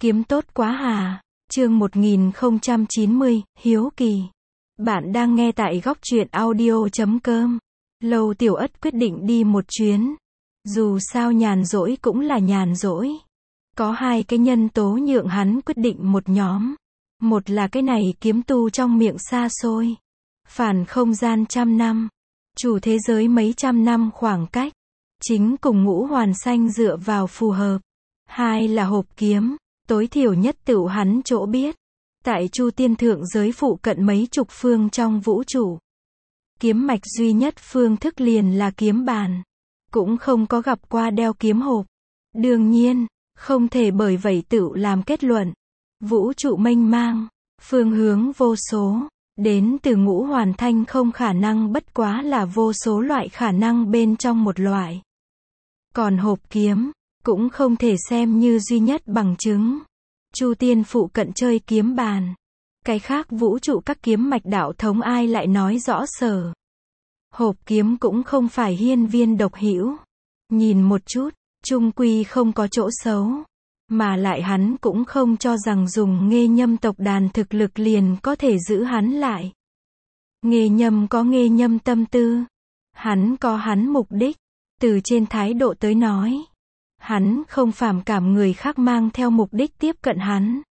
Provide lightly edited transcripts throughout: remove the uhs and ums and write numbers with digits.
Kiếm tốt quá hà. Chương 1090, Hiếu Kỳ. Bạn đang nghe tại góc truyện audio.com. Lâu Tiểu Ất quyết định đi một chuyến. Dù sao nhàn rỗi cũng là nhàn rỗi. Có hai cái nhân tố nhượng hắn quyết định một nhóm. Một là cái này kiếm tu trong miệng xa xôi. Phản không gian trăm năm. Chủ thế giới mấy trăm năm khoảng cách. Chính cùng ngũ hoàn xanh dựa vào phù hợp. Hai là hộp kiếm. Tối thiểu nhất tựu hắn chỗ biết. Tại Chu Tiên thượng giới phụ cận mấy chục phương trong vũ trụ. Kiếm mạch duy nhất phương thức liền là kiếm bàn. Cũng không có gặp qua đeo kiếm hộp. Đương nhiên, không thể bởi vậy tựu làm kết luận. Vũ trụ mênh mang, phương hướng vô số, đến từ ngũ hoàn thanh không khả năng bất quá là vô số loại khả năng bên trong một loại. Còn hộp kiếm, cũng không thể xem như duy nhất bằng chứng. Chu Tiên phụ cận chơi kiếm bàn. Cái khác vũ trụ các kiếm mạch đạo thống ai lại nói rõ sở. Hộp kiếm cũng không phải hiên viên độc hữu. Nhìn một chút, chung quy không có chỗ xấu. Mà lại hắn cũng không cho rằng dùng Nghê Nhâm tộc đàn thực lực liền có thể giữ hắn lại. Nghê Nhâm có Nghê Nhâm tâm tư. Hắn có hắn mục đích. Từ trên thái độ tới nói. Hắn không phàm cảm người khác mang theo mục đích tiếp cận hắn.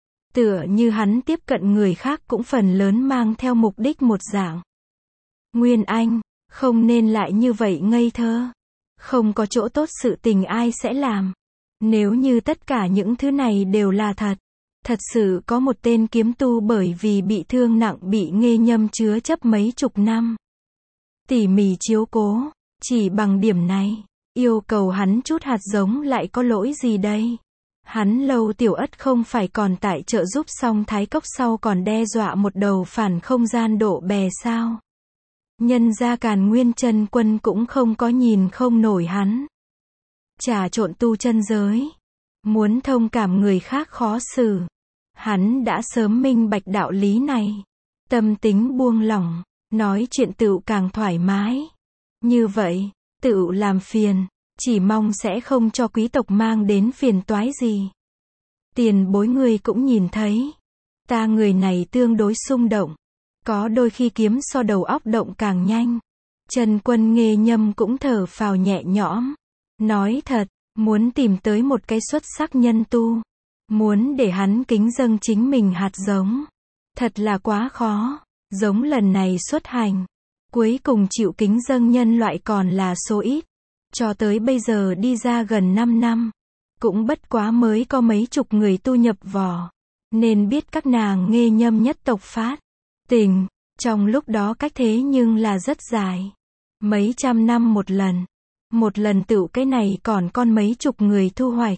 Tựa như hắn tiếp cận người khác cũng phần lớn mang theo mục đích một dạng. Nguyên Anh, không nên lại như vậy ngây thơ. Không có chỗ tốt sự tình ai sẽ làm. Nếu như tất cả những thứ này đều là thật. Thật sự có một tên kiếm tu bởi vì bị thương nặng bị Nghê Nhâm chứa chấp mấy chục năm. Tỉ mỉ chiếu cố, chỉ bằng điểm này. Yêu cầu hắn chút hạt giống lại có lỗi gì đây? Hắn Lâu Tiểu Ất không phải còn tại trợ giúp xong Thái Cốc sau còn đe dọa một đầu phản không gian độ bè sao? Nhân ra Càn Nguyên chân quân cũng không có nhìn không nổi hắn. Trà trộn tu chân giới. Muốn thông cảm người khác khó xử. Hắn đã sớm minh bạch đạo lý này. Tâm tính buông lỏng. Nói chuyện tựu càng thoải mái. Như vậy. Tự làm phiền, chỉ mong sẽ không cho quý tộc mang đến phiền toái gì. Tiền bối người cũng nhìn thấy. Ta người này tương đối xung động. Có đôi khi kiếm so đầu óc động càng nhanh. Trần Quân Nghê Nhâm cũng thở phào nhẹ nhõm. Nói thật, muốn tìm tới một cái xuất sắc nhân tu. Muốn để hắn kính dâng chính mình hạt giống. Thật là quá khó. Giống lần này xuất hành. Cuối cùng chịu kính dâng nhân loại còn là số ít. Cho tới bây giờ đi ra gần 5 năm. Cũng bất quá mới có mấy chục người tu nhập vò. Nên biết các nàng Nghê Nhâm nhất tộc phát. Tình, trong lúc đó cách thế nhưng là rất dài. Mấy trăm năm một lần. Một lần tựu cái này còn con mấy chục người thu hoạch.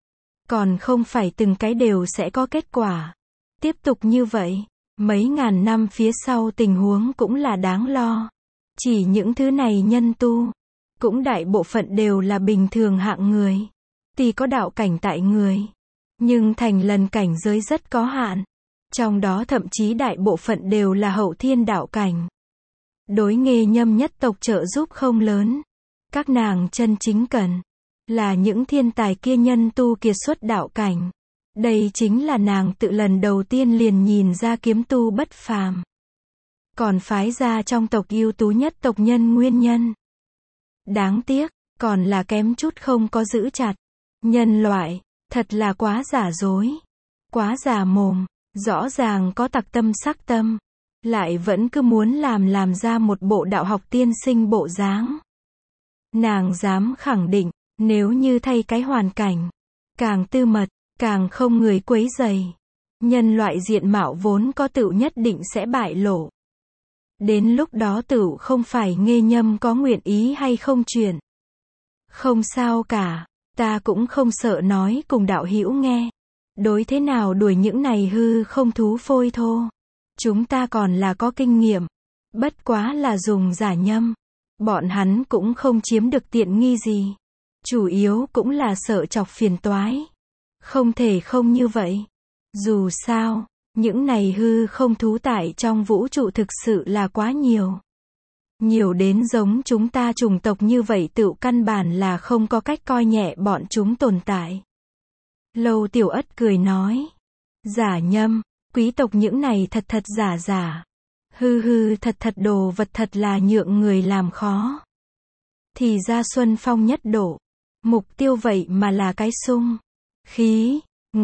Còn không phải từng cái đều sẽ có kết quả. Tiếp tục như vậy. Mấy ngàn năm phía sau tình huống cũng là đáng lo. Chỉ những thứ này nhân tu. Cũng đại bộ phận đều là bình thường hạng người. Tuy có đạo cảnh tại người. Nhưng thành lần cảnh giới rất có hạn. Trong đó thậm chí đại bộ phận đều là hậu thiên đạo cảnh. Đối Nghê Nhâm nhất tộc trợ giúp không lớn. Các nàng chân chính cần. Là những thiên tài kia nhân tu kiệt xuất đạo cảnh. Đây chính là nàng tự lần đầu tiên liền nhìn ra kiếm tu bất phàm. Còn phái ra trong tộc ưu tú nhất tộc nhân nguyên nhân. Đáng tiếc, còn là kém chút không có giữ chặt. Nhân loại, thật là quá giả dối. Quá giả mồm, rõ ràng có tặc tâm sắc tâm. Lại vẫn cứ muốn làm ra một bộ đạo học tiên sinh bộ dáng. Nàng dám khẳng định, nếu như thay cái hoàn cảnh, càng tư mật, càng không người quấy rầy. Nhân loại diện mạo vốn có tựu nhất định sẽ bại lộ. Đến lúc đó tựu không phải Nghê Nhâm có nguyện ý hay không chuyện. Không sao cả, ta cũng không sợ nói cùng đạo hữu nghe. Đối thế nào đuổi những này hư không thú phôi thô. Chúng ta còn là có kinh nghiệm. Bất quá là dùng giả nhâm. Bọn hắn cũng không chiếm được tiện nghi gì. Chủ yếu cũng là sợ chọc phiền toái. Không thể không như vậy. Dù sao, những này hư không thú tại trong vũ trụ thực sự là quá nhiều. Nhiều đến giống chúng ta chủng tộc như vậy tựu căn bản là không có cách coi nhẹ bọn chúng tồn tại. Lâu Tiểu Ất cười nói. Giả nhâm, quý tộc những này thật thật giả giả. Hư hư thật thật đồ vật thật là nhượng người làm khó. Thì ra Xuân Phong nhất độ. Mục tiêu vậy mà là cái sung. Khí,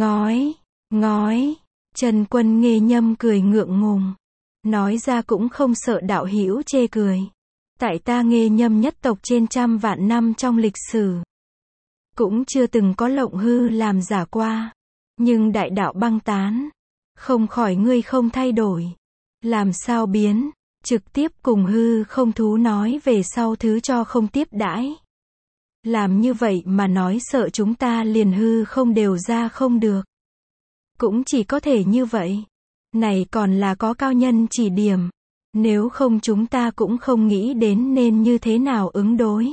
ngói. Trần Quân Nghê Nhâm cười ngượng ngùng. Nói ra cũng không sợ đạo hữu chê cười. Tại ta Nghê Nhâm nhất tộc trên trăm vạn năm trong lịch sử. Cũng chưa từng có lộng hư làm giả qua. Nhưng đại đạo băng tán. Không khỏi ngươi không thay đổi. Làm sao biến, trực tiếp cùng hư không thú nói về sau thứ cho không tiếp đãi. Làm như vậy mà nói sợ chúng ta liền hư không đều ra không được. Cũng chỉ có thể như vậy. Này còn là có cao nhân chỉ điểm. Nếu không chúng ta cũng không nghĩ đến nên như thế nào ứng đối.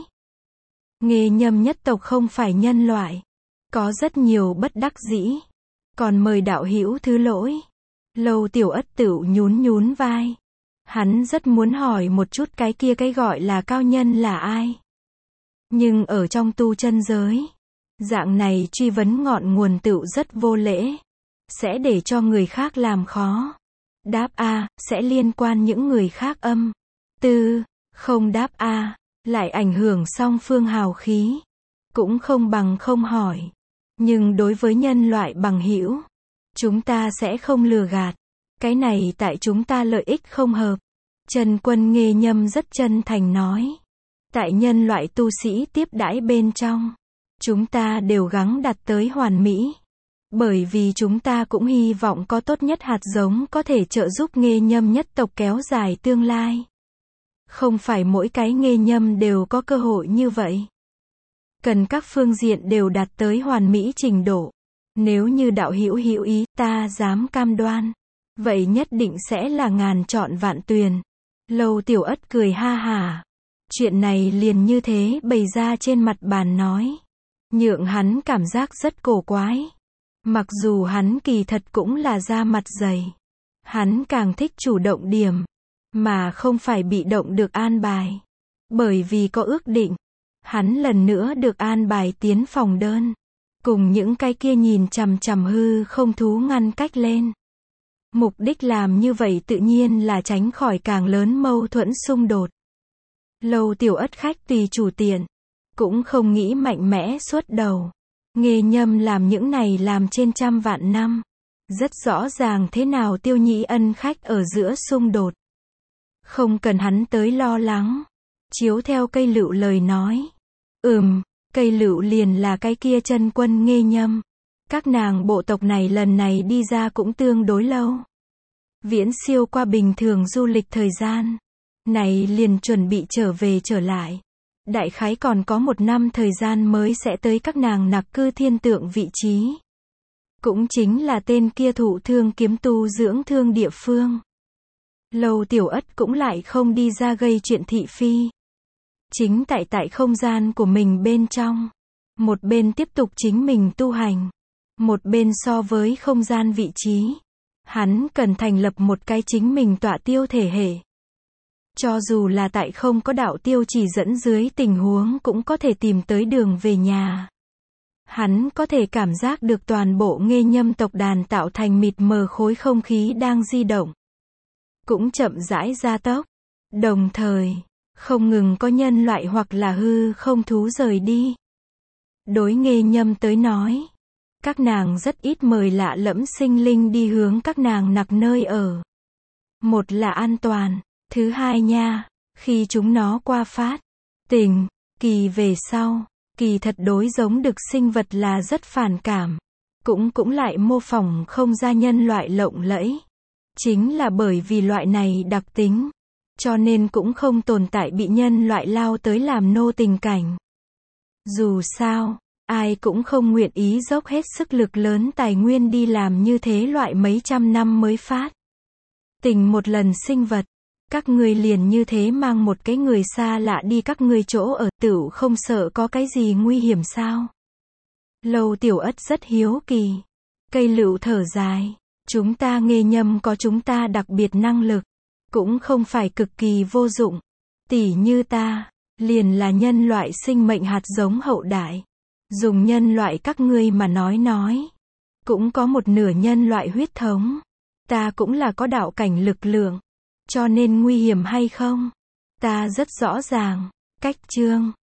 Nghê Nhâm nhất tộc không phải nhân loại. Có rất nhiều bất đắc dĩ. Còn mời đạo hữu thứ lỗi. Lâu Tiểu Ất tựu nhún vai. Hắn rất muốn hỏi một chút cái kia cái gọi là cao nhân là ai. Nhưng ở trong tu chân giới, dạng này truy vấn ngọn nguồn tựu rất vô lễ. Sẽ để cho người khác làm khó. Đáp A, sẽ liên quan những người khác âm. Tư, không đáp A, lại ảnh hưởng song phương hào khí. Cũng không bằng không hỏi. Nhưng đối với nhân loại bằng hữu, chúng ta sẽ không lừa gạt. Cái này tại chúng ta lợi ích không hợp. Trần Quân Nghê Nhâm rất chân thành nói. Tại nhân loại tu sĩ tiếp đãi bên trong, chúng ta đều gắng đạt tới hoàn mỹ. Bởi vì chúng ta cũng hy vọng có tốt nhất hạt giống có thể trợ giúp Nghê Nhâm nhất tộc kéo dài tương lai. Không phải mỗi cái Nghê Nhâm đều có cơ hội như vậy. Cần các phương diện đều đạt tới hoàn mỹ trình độ. Nếu như đạo hữu hữu ý, ta dám cam đoan. Vậy nhất định sẽ là ngàn chọn vạn tuyền. Lâu Tiểu Ất cười ha hả. Chuyện này liền như thế bày ra trên mặt bàn nói. Nhượng hắn cảm giác rất cổ quái. Mặc dù hắn kỳ thật cũng là da mặt dày. Hắn càng thích chủ động điểm. Mà không phải bị động được an bài. Bởi vì có ước định. Hắn lần nữa được an bài tiến phòng đơn. Cùng những cái kia nhìn chằm chằm hư không thú ngăn cách lên. Mục đích làm như vậy tự nhiên là tránh khỏi càng lớn mâu thuẫn xung đột. Lâu Tiểu Ất khách tùy chủ tiện. Cũng không nghĩ mạnh mẽ suốt đầu. Nghê Nhâm làm những này làm trên trăm vạn năm. Rất rõ ràng thế nào Tiêu Nhĩ Ân khách ở giữa xung đột. Không cần hắn tới lo lắng. Chiếu theo Cây Lựu lời nói. Cây Lựu liền là cái kia Trần Quân Nghê Nhâm. Các nàng bộ tộc này lần này đi ra cũng tương đối lâu. Viễn siêu qua bình thường du lịch thời gian. Này liền chuẩn bị trở lại. Đại khái còn có 1 năm thời gian mới sẽ tới các nàng nặc cư thiên tượng vị trí. Cũng chính là tên kia thụ thương kiếm tu dưỡng thương địa phương. Lâu Tiểu Ất cũng lại không đi ra gây chuyện thị phi. Chính tại không gian của mình bên trong. Một bên tiếp tục chính mình tu hành. Một bên so với không gian vị trí. Hắn cần thành lập một cái chính mình tọa tiêu thể hệ. Cho dù là tại không có đạo tiêu chỉ dẫn dưới tình huống cũng có thể tìm tới đường về nhà. Hắn có thể cảm giác được toàn bộ Nghê Nhâm tộc đàn tạo thành mịt mờ khối không khí đang di động. Cũng chậm rãi gia tốc. Đồng thời, không ngừng có nhân loại hoặc là hư không thú rời đi. Đối Nghê Nhâm tới nói, các nàng rất ít mời lạ lẫm sinh linh đi hướng các nàng nặc nơi ở. Một là an toàn. Thứ hai nha, khi chúng nó qua phát tình kỳ về sau, kỳ thật đối giống được sinh vật là rất phản cảm. Cũng lại mô phỏng không ra nhân loại lộng lẫy. Chính là bởi vì loại này đặc tính. Cho nên cũng không tồn tại bị nhân loại lao tới làm nô tình cảnh. Dù sao, ai cũng không nguyện ý dốc hết sức lực lớn tài nguyên đi làm như thế loại mấy trăm năm mới phát tình một lần sinh vật. Các ngươi liền như thế mang một cái người xa lạ đi các ngươi chỗ ở tựu không sợ có cái gì nguy hiểm sao? Lâu Tiểu Ất rất hiếu kỳ. Cây Lựu thở dài. Chúng ta Nghê Nhâm có chúng ta đặc biệt năng lực. Cũng không phải cực kỳ vô dụng. Tỉ như ta, liền là nhân loại sinh mệnh hạt giống hậu đại. Dùng nhân loại các ngươi mà nói. Cũng có một nửa nhân loại huyết thống. Ta cũng là có đạo cảnh lực lượng. Cho nên nguy hiểm hay không? Ta rất rõ ràng. Cách chương